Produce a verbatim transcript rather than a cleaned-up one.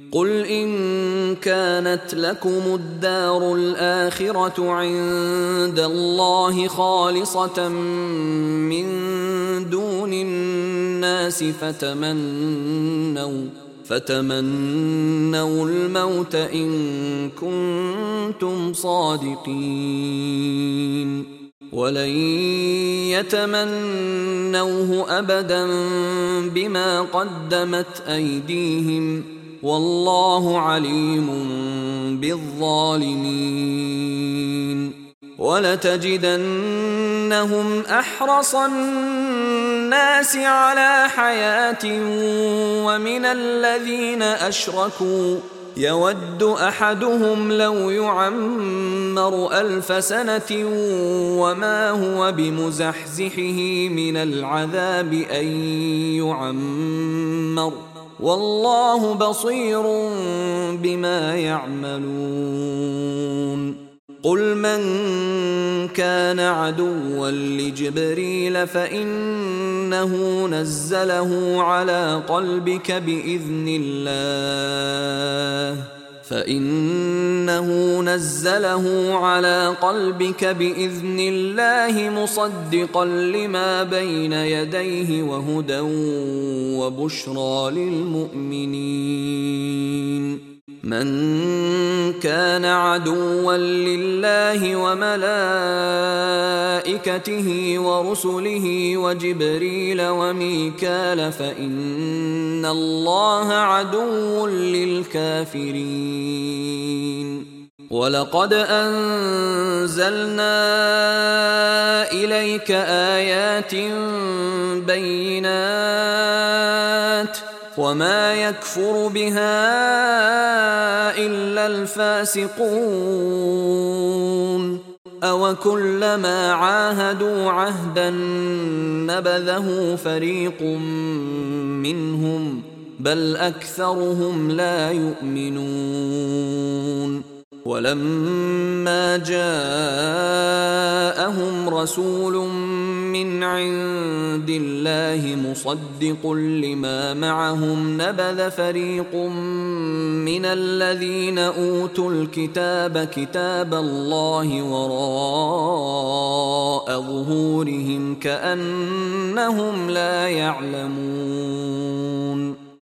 قل إن كانت لكم الدار الآخرة عند الله خالصة من دون الناس فتمنوا فتمنوا الموت إن كنتم صادقين ولن يتمنوه أبدا بما قدمت أيديهم والله عليم بالظالمين ولتجدنهم أحرص الناس على حياة ومن الذين أشركوا يود أحدهم لو يعمر ألف سنة وما هو بمزحزحه من العذاب أن يعمر والله بصير بما يعملون قل من كان عدوا لجبريل فإنه نزله على قلبك بإذن الله فإنه نزله على قلبك بإذن الله مصدقا لما بين يديه وهدى وبشرى للمؤمنين من كان عدوا لله وملائكته ورسله وجبريل وميكال فإن الله عدو للكافرين ولقد أنزلنا إليك آيات بينات وما يكفر بها إلا الفاسقون أو كلما عاهدوا عهدا نبذه فريق منهم بل أكثرهم لا يؤمنون ولما جاءهم رسول من عند الله مصدق لما معهم نبذ فريق من الذين أوتوا الكتاب كتاب الله وراء ظهورهم كأنهم لا يعلمون